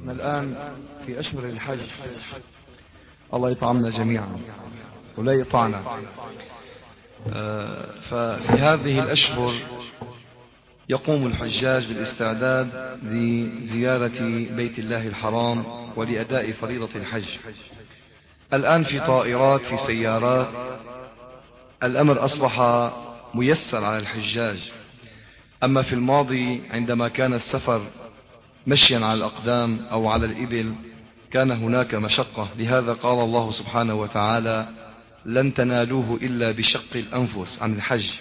الآن في أشهر الحج. الله يطعمنا جميعا ولا يطعنا. ففي هذه الأشهر يقوم الحجاج بالاستعداد لزيارة بيت الله الحرام ولأداء فريضة الحج. الآن في طائرات، في سيارات، الأمر أصبح ميسر على الحجاج. أما في الماضي عندما كان السفر مشيا على الأقدام أو على الإبل كان هناك مشقة. لهذا قال الله سبحانه وتعالى: لن تنالوه إلا بشق الأنفس عن الحج.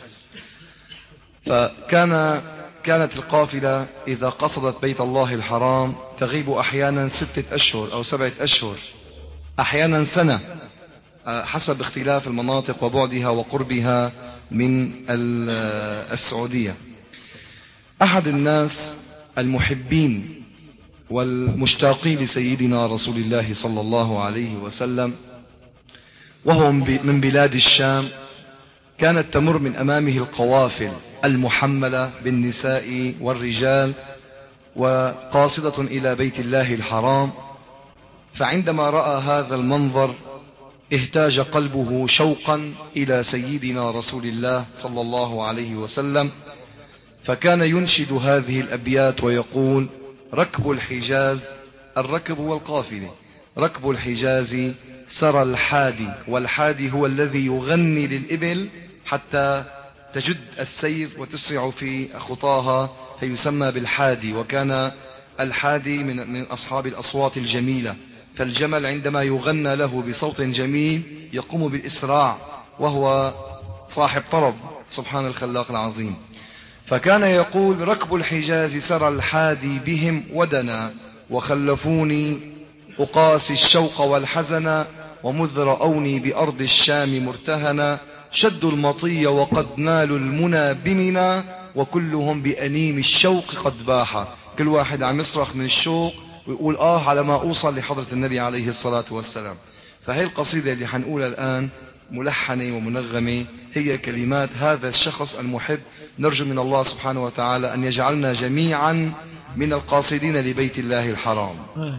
فكانت القافلة إذا قصدت بيت الله الحرام تغيب أحيانا 6 أشهر أو 7 أشهر، أحيانا سنة، حسب اختلاف المناطق وبعدها وقربها من السعودية. أحد الناس المحبين والمشتاقين لسيدنا رسول الله صلى الله عليه وسلم وهو من بلاد الشام، كانت تمر من أمامه القوافل المحملة بالنساء والرجال وقاصدة إلى بيت الله الحرام. فعندما رأى هذا المنظر اهتاج قلبه شوقا إلى سيدنا رسول الله صلى الله عليه وسلم، فكان ينشد هذه الأبيات ويقول: ركب الحجاز، الركب والقافلة، ركب الحجاز سرى الحادي. والحادي هو الذي يغني للإبل حتى تجد السير وتسرع في خطاها فيسمى بالحادي. وكان الحادي من أصحاب الأصوات الجميلة، فالجمل عندما يغنى له بصوت جميل يقوم بالإسراع وهو صاحب طرب، سبحان الخلاق العظيم. فكان يقول: ركب الحجاز سرى الحادي بهم ودنا، وخلفوني أقاسي الشوق والحزن، ومذ رأوني بأرض الشام مرتهنا، شدوا المطي وقد نالوا المنى بمنا، وكلهم بأنين الشوق قد باح. كل واحد عم يصرخ من الشوق ويقول على ما أوصل لحضرة النبي عليه الصلاة والسلام. فهي القصيدة اللي حنقولها الآن ملحنة ومنغمة، هي كلمات هذا الشخص المحب. نرجو من الله سبحانه وتعالى أن يجعلنا جميعا من القاصدين لبيت الله الحرام.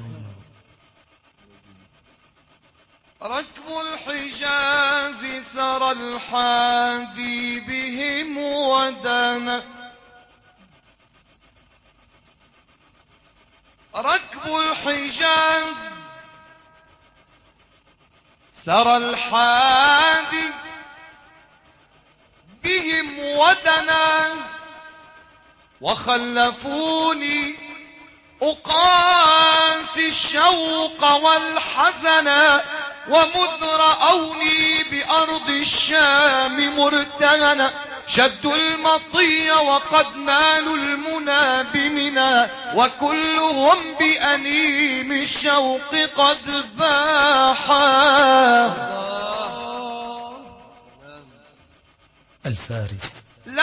ركب الحجاز سرى الحادي بهم ودنا، ركب الحجاز سرى الحادي بهم ودنا، وخلفوني أقاسي الشوق والحزن، ومذ رأوني بأرض الشام مرتهنا، شدوا المطي وقد نالوا المنى بمنا، وكلهم بأنيم الشوق قد باحا. الفارس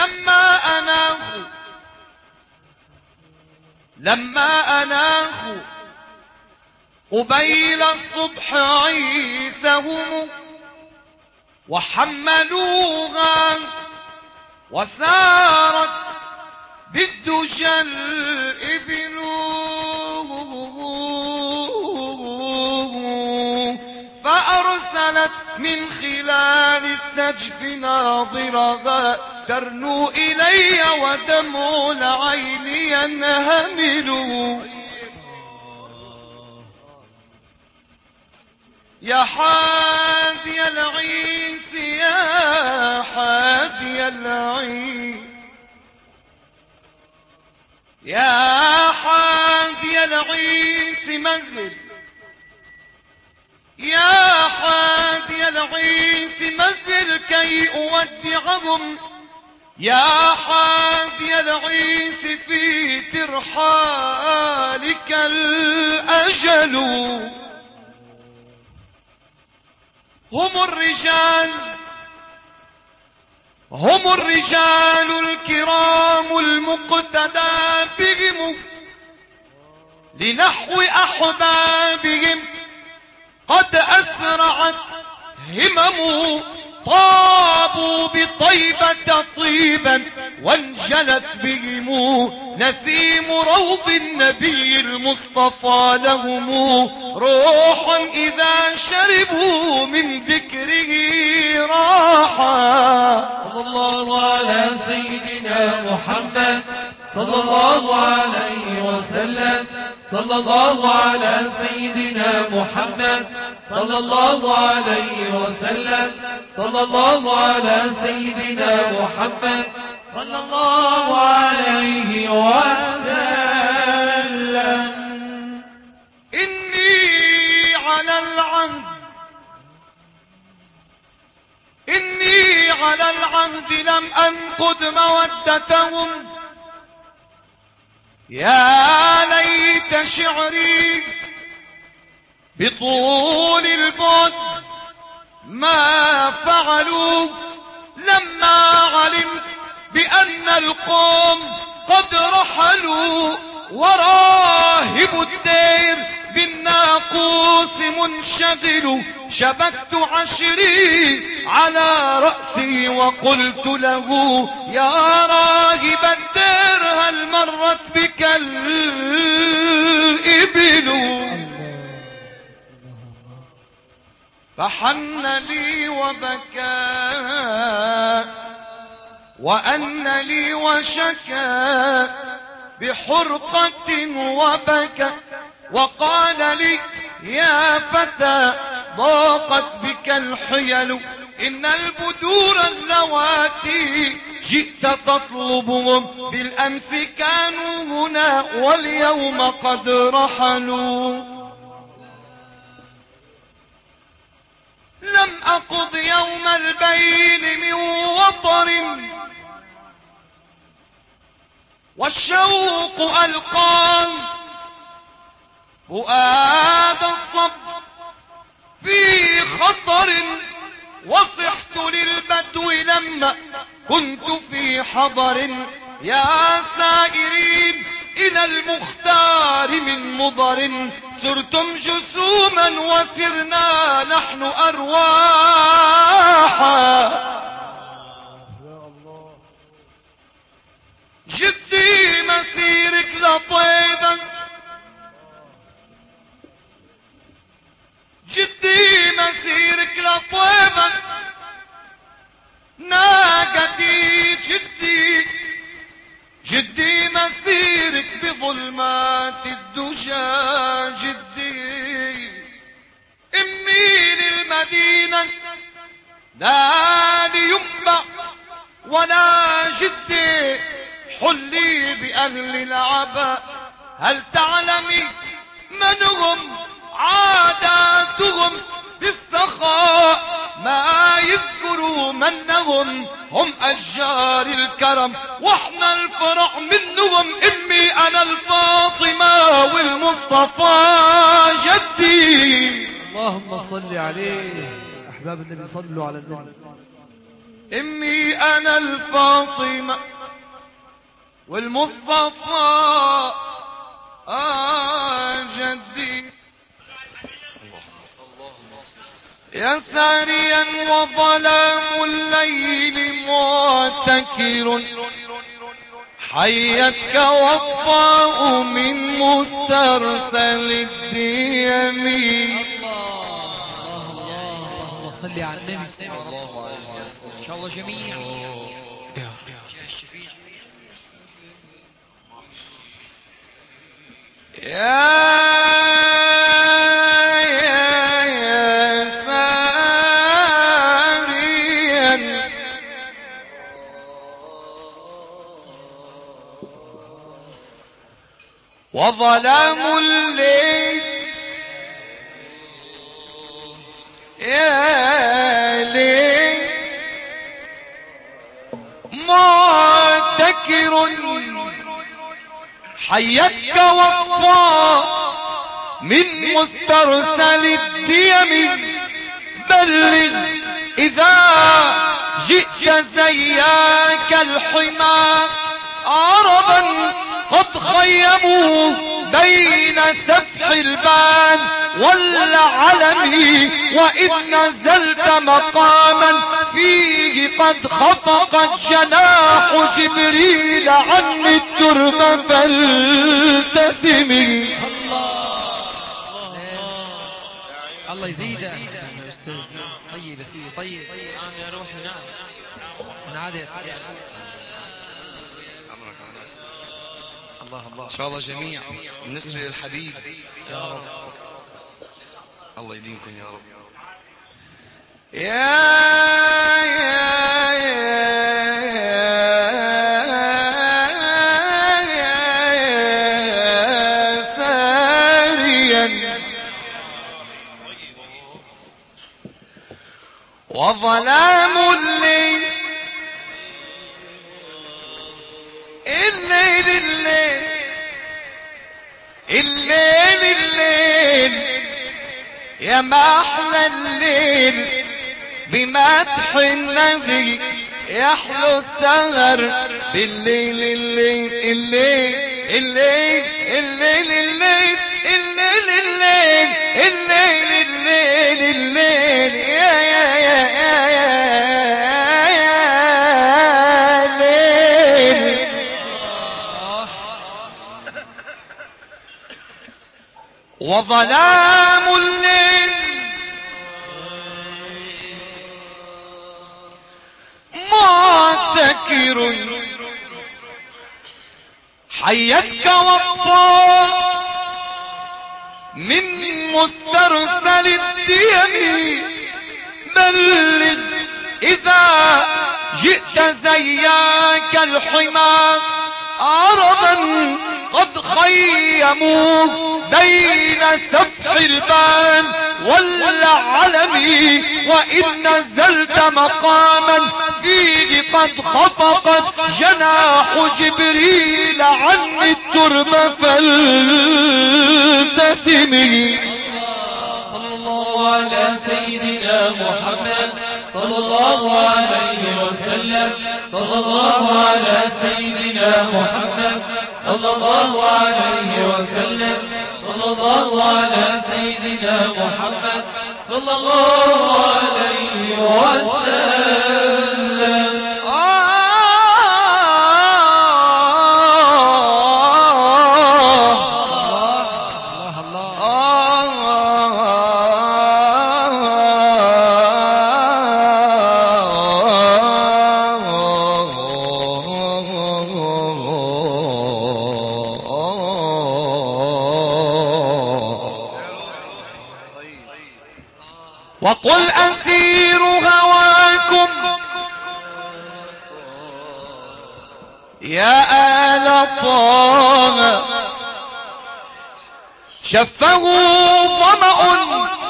لما أناخوا قبيل الصبح عيسهم، وحملوها وسارت بالدجى الإبل، فأرسلت من خلال السجف ناظرها ترنو إلي ودمع العين ينهمل. يا حادي العيس يا حادي العيس، يا حادي العيس مهل، يا حادي العيس مهل كي أودعهم، يا حادي العيس في ترحالك الأجل. هم الرجال الكرام المقتدى بهم، لنحو أحبابهم قد أسرعت همم، طابوا بطيبة طيبا وانجلت بهم نسيم روض النبي المصطفى لهم روحا إذا شربوا من ذكره راحا. صلى الله على سيدنا محمد صلى الله عليه وسلم. صلى الله على سيدنا محمد صلى الله عليه وسلم. صلى الله على سيدنا محمد صلى الله عليه وسلم. إني على العهد لم أنقض مودتهم. يا ليت شعري بطول البعد ما فعلوا لما علمت بأن القوم قد رحلوا. وراهب الدير بالناقوس منشغل. شبكت عشري على رأسي وقلت له يا راهب الدير هل مرت بك الإبل؟ فحن لي وبكى وأن لي وشكى بحرقة وبكى وقال لي يا فتى ضاقت بك الحيل إن البدور اللواتي جئت تطلبهم بالأمس كانوا هنا واليوم قد رحلوا. لم أقض يوم البين من وطر والشوق ألقان فؤاد الصب في خطر. وصحت للبدو لما كنت في حضر يا سائرين إلى المختار من مضر. سرتم جسوما وسرنا نحن أرواحا. جدي مسيرك لطيبا جدي مسيرك لطيبا ناقتي جدي مسيرك بظلمات الدجى. جدي امي للمدينة لا لينبع ولا جدي حلي بأهل العباء. هل تعلمي من هم عاداتهم بالسخاء ما يذكروا منهم هم أشجار الكرم واحنا الفرع منهم. امي انا الفاطمة والمصطفى جدي. اللهم صل عليه. احباب النبي صلوا على النبي. امي انا الفاطمة والمصطفى جدي. يا ساريا وظلام الليل معتكر حيتك وطفاء من مسترسل الديم. اللهم صل على النبي. ان شاء الله جميعا. يا ساريا وظلام الليل يا ليل معتكر حيتك وطفى من مسترسل الديم. بلغ إذا جئت زياك الحمى عربا قد خيموا بين سفح البان والعلم، وإذ نزلت مقاما فيه قد خفقت جناح جبريل عني الترب فالتثمي. الله يزيدك يا أستاذ. طيب يا سيدي، طيب يا روحي. نعم نعم يا سيدي. الله الله. إن شاء الله جميع النسر للحبيب يا رب. الله يديمكم يا رب. يا ساريا وظلام الليل، الليل الليل الليل يا ما احلى الليل بمدح النبي، يحلو السهر بالليل الليل الليل الليل الليل الليل الليل الليل الليل الليل الليل يا يا يا يا ليل. وظلام الليل معتكر حيتك وطفا من مسترسل الديم، بلغ إذا جئت زياك الحمى عربا قد خيموا بين سفح البان والعلم، وإن نزلت مقاما فيه قد خفقت جناح جبريل عني الترب فالتثمي. صلى الله على سيدنا محمد صلى الله عليه وسلم. صلى الله على سيدنا محمد صلى الله عليه وسلم. صلى الله على سيدنا محمد صلى الله عليه وسلم. وقل أثير هواكم يا آل طه، شفه ظمأ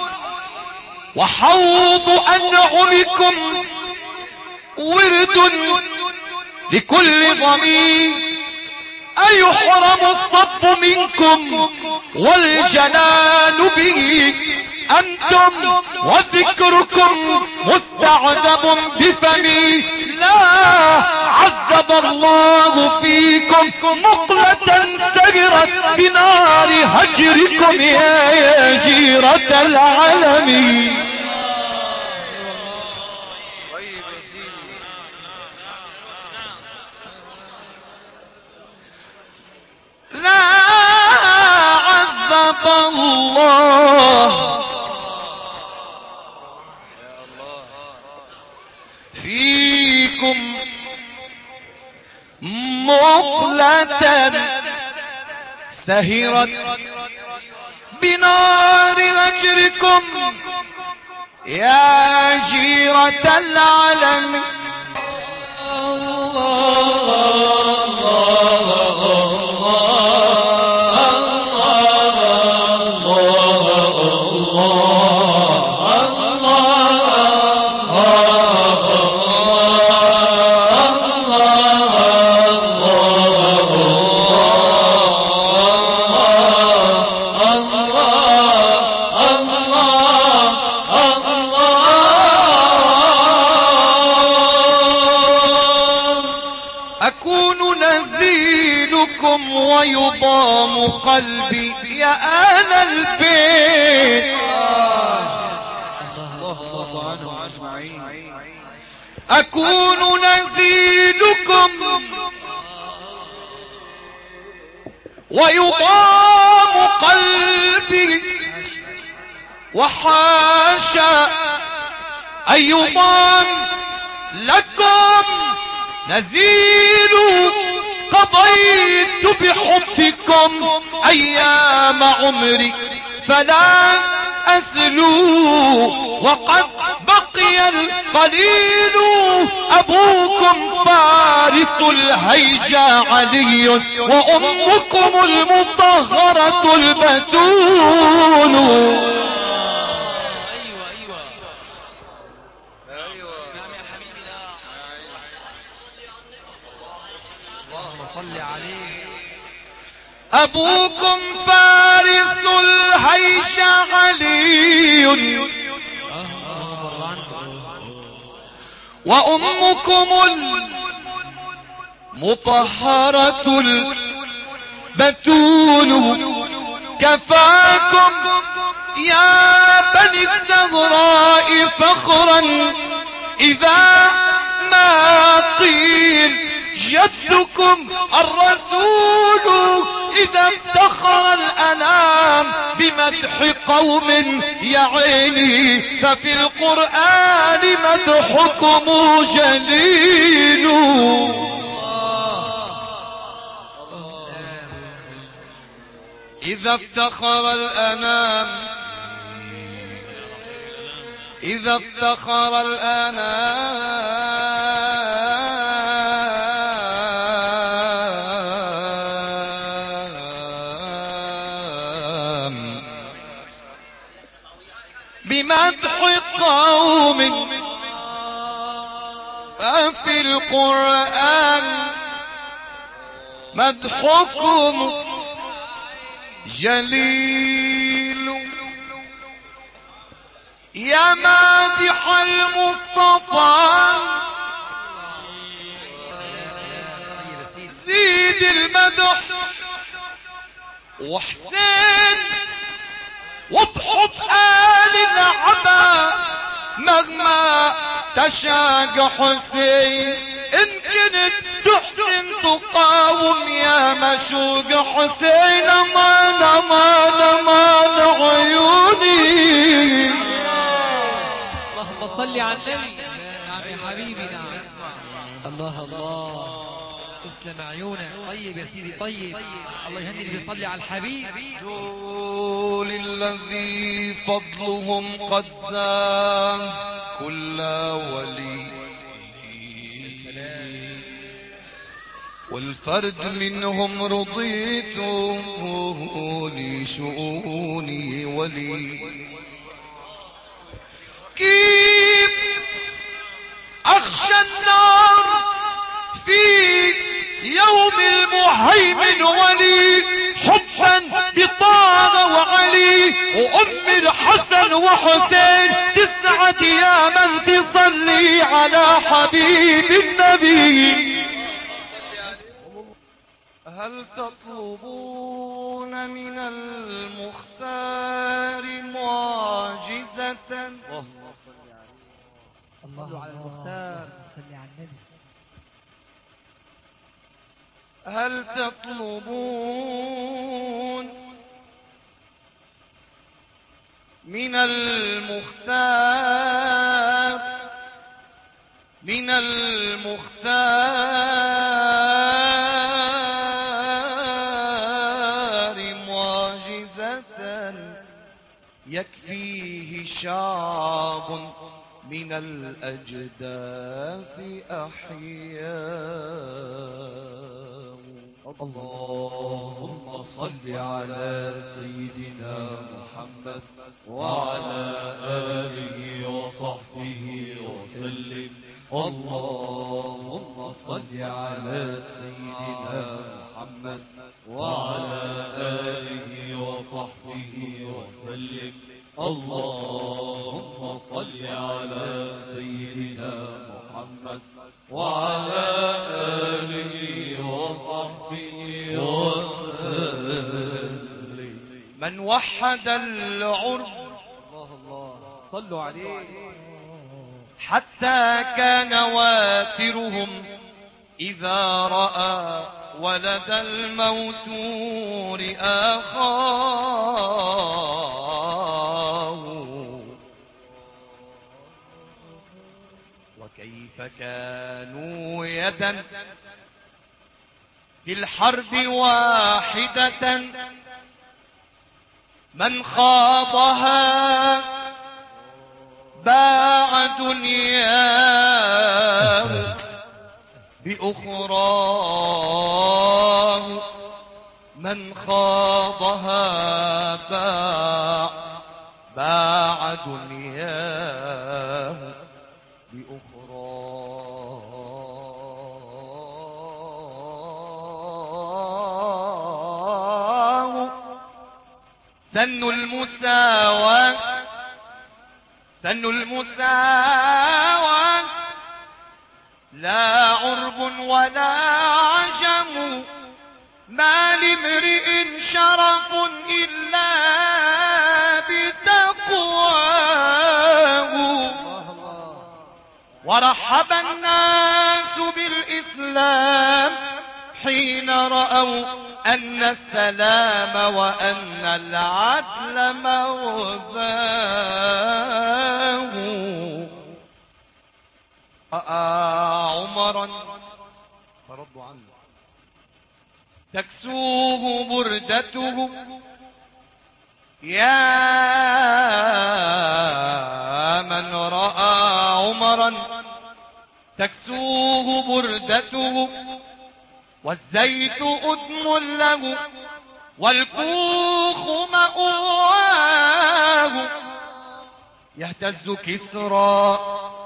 وحوض أنعمكم ورد لكل ضمير، أيحرم الصب منكم والجلال به، أنتم وذكركم مستعذب بفمي، لا عذب الله فيكم مقلة سجرت بنار هجركم يا جيرة العالم. لا عذب الله فيكم مقلة سهرت بنار هجركم يا جيرة العالم. أكون ويضام قلبي يا أهل البيت. أكون نزيلكم ويضام قلبي، وحاشا أن يضام لكم نزيل. قضيت بحبكم أيام عمري فلا أسلو، وقد بقي القليل. أبوكم فارس الهيجا علي، وأمكم المطهرة البتول. أبوكم فارس الهيجا علي، وأمكم المطهرة البتول. كفاكم يا بني الزهراء فخرا إذا ما قيل جدكم الرسول. إذا افتخر الأنام بمدح قوم يا عيني، ففي القرآن مدحكم جليل. إذا افتخر الأنام، إذا افتخر الأنام بمدح قوم، ففي القرآن مدحكم جليل. يا مادح المصطفى زيد المدح، وحسين وبحب آل العبا مهما تشاق حسين. إن كنت تحسن تقاوم يا مشوق حسين، امان امان امان عيوني. اللهم صل على النبي. نعم يا حبيبي نعم. الله الله، تسلم عيونك. طيب يا سيدي طيب. الله يهني اللي بيصلي على الحبيب. دول الذي فضلهم قد زام كل ولي، والفرد منهم رضيت لشؤوني ولي. كيف أخشى النار في يوم المهيمن ولي، حبا بطه وعلي وأم الحسن وحسين. تسعد يا من تصلي على حبيب النبي. هل تطلبون من المختار معجزة؟ الله على المختار. صل على النبي. هل تطلبون من المختار، من المختار معجزة يكفيه شعب من الأجداث أحياء. اللهم صل على سيدنا محمد وعلى آله وصحبه وسلم. اللهم صل على سيدنا محمد وعلى آله وصحبه وسلم. اللهم صل على سيدنا محمد وعلى آله وصحبه وسلم. من وحد العرب صلوا عليه حتى كان واترهم إذا رأى ولد الموتور أخاه. وكيف كانوا يدا في الحرب واحدة من خاضها باع دنياه بأخراه. من خاضها باع دنياه بأخراه. سن المساواة لا عرب ولا عجم، ما لامرئ شرف إلا بتقواه. ورحب الناس بالإسلام حين رأوا أن السلام وأن العدل موضاه. رأى عمرا فرضوا عنه تكسوه بردته، يا من رأى عمرا تكسوه بردته، والزيت أدم له والكوخ مأواه. يهتز كسرى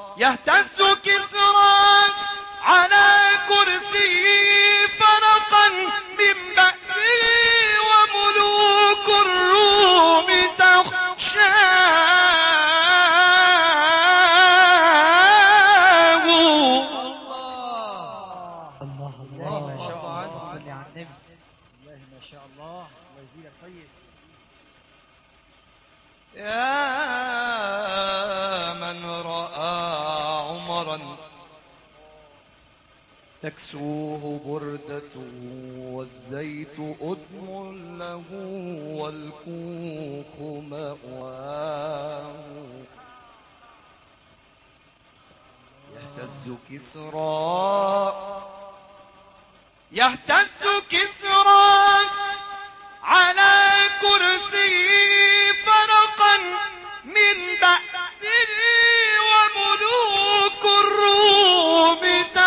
على كرسيه فرقا من بأسه، وملوك الروم تخشاه. الله الله ما شاء الله. صل على النبي. الله ما شاء الله. الله يزيدك طيب. يا من رأى عمرا تكسوه بردته، والزيت أدم له والكوخ مأواه. يهتز كسرى على كرسيه فرقا من بأسه، وملوك الروم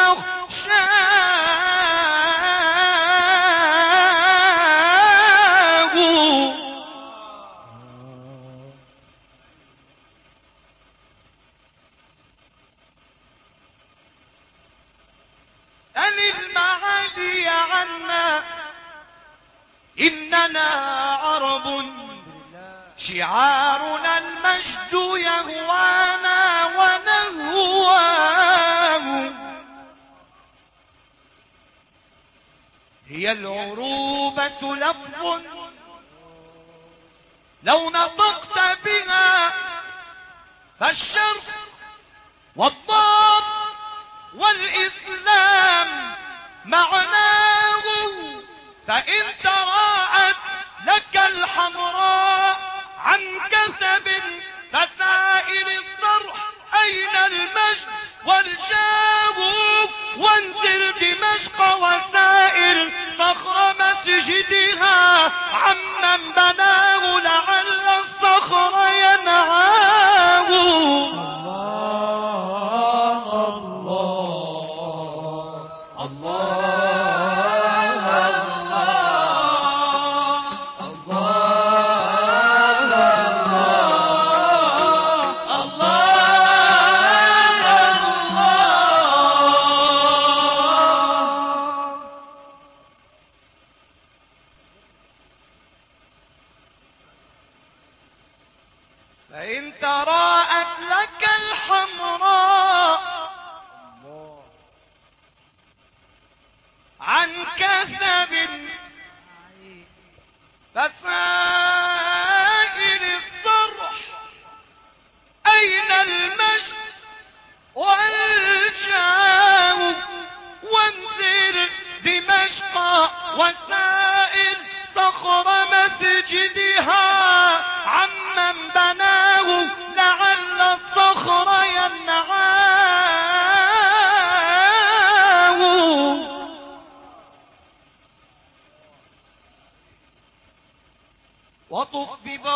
تخشاه. أن المعادي عنا إننا عرب، شعارنا المجد يهوانا ونهواه. هي العروبة لفظ لو نطقت بها، فالشرق والضاد والإسلام معناه. فإن تراءت لك الحمراء عن كسب فسائل الصرح أين المجد والجاه. وانزل دمشق وسائر صخر مسجدها عمن بناه، لعل الصخر ينعاه. فإن تراءت لك الحمراء عن كثب فسائل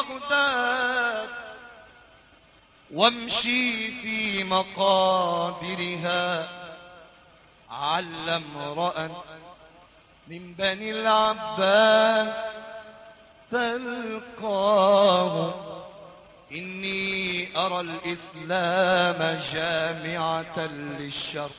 بغداد وامشي في مقابرها، عل امرأ من بني العباس تلقاه، إني أرى الإسلام جامعة للشر،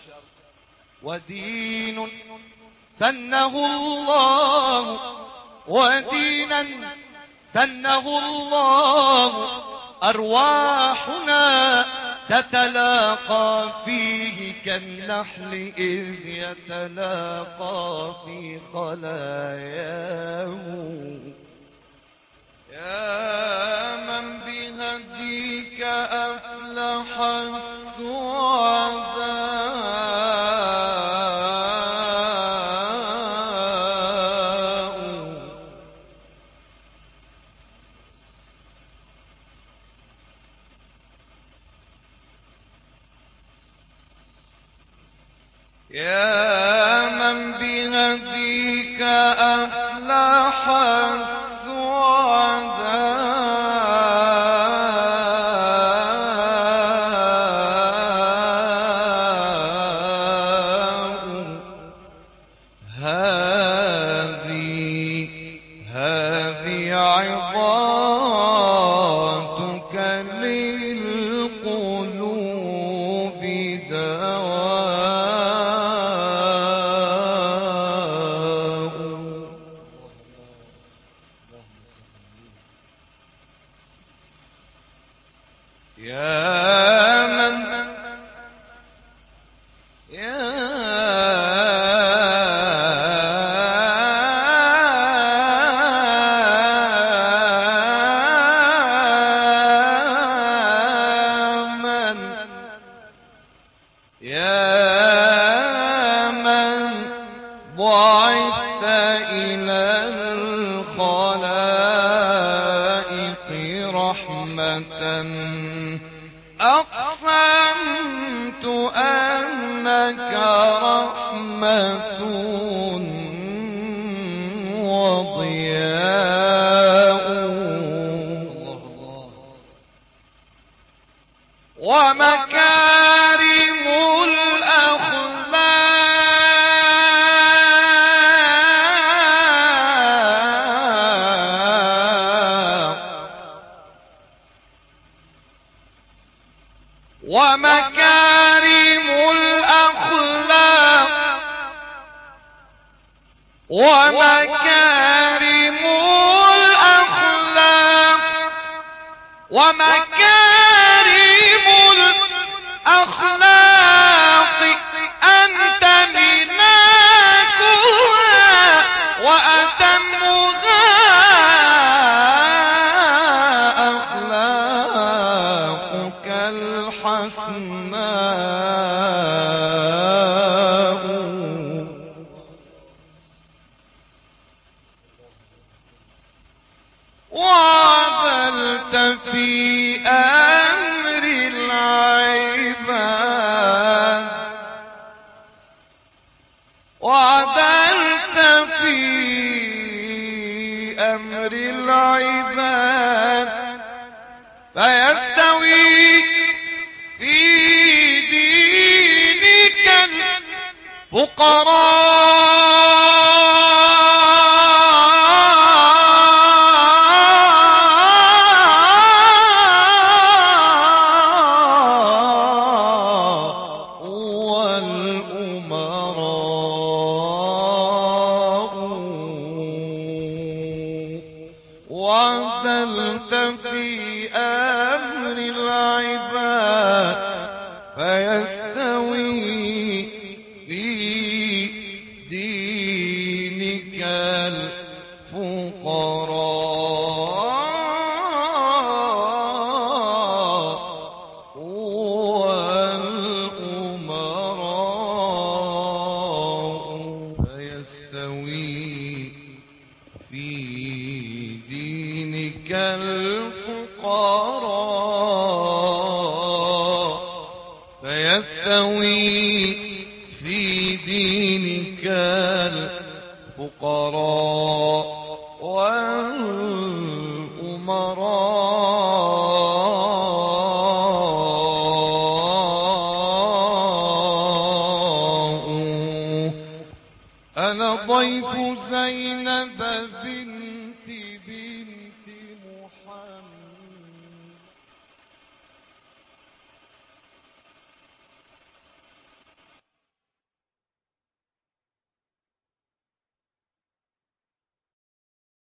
ودين سنه الله، ودينا سنه الله، أرواحنا تتلاقى فيه كالنحل إذ يتلاقى في خلاياه. يا من بهديك أفلح السعداء، يا من بهديك أفلح هذه عظاتك للقلوب دواء. يا من ضعفت إلى الخلائق رحمة، أقسمت أنك رحمة وضياء، ومكارم ومكارم الأخلاق، ومكارم الأخلاق، ومكارم الأخلاق أنت مناكها وأتمها أخلاقك الحسناء. وعدلت في أمر العباد، وعدلت في أمر العباد، فيستوي في دينك الفقراء والأمراء. وعدلت في أمر العباد، فيستوي في دينك الفقراء والأمراء، فيستوي في دينك الفقراء، فيستوي في دينك الفقراء والأمراء. ضيف زينب بن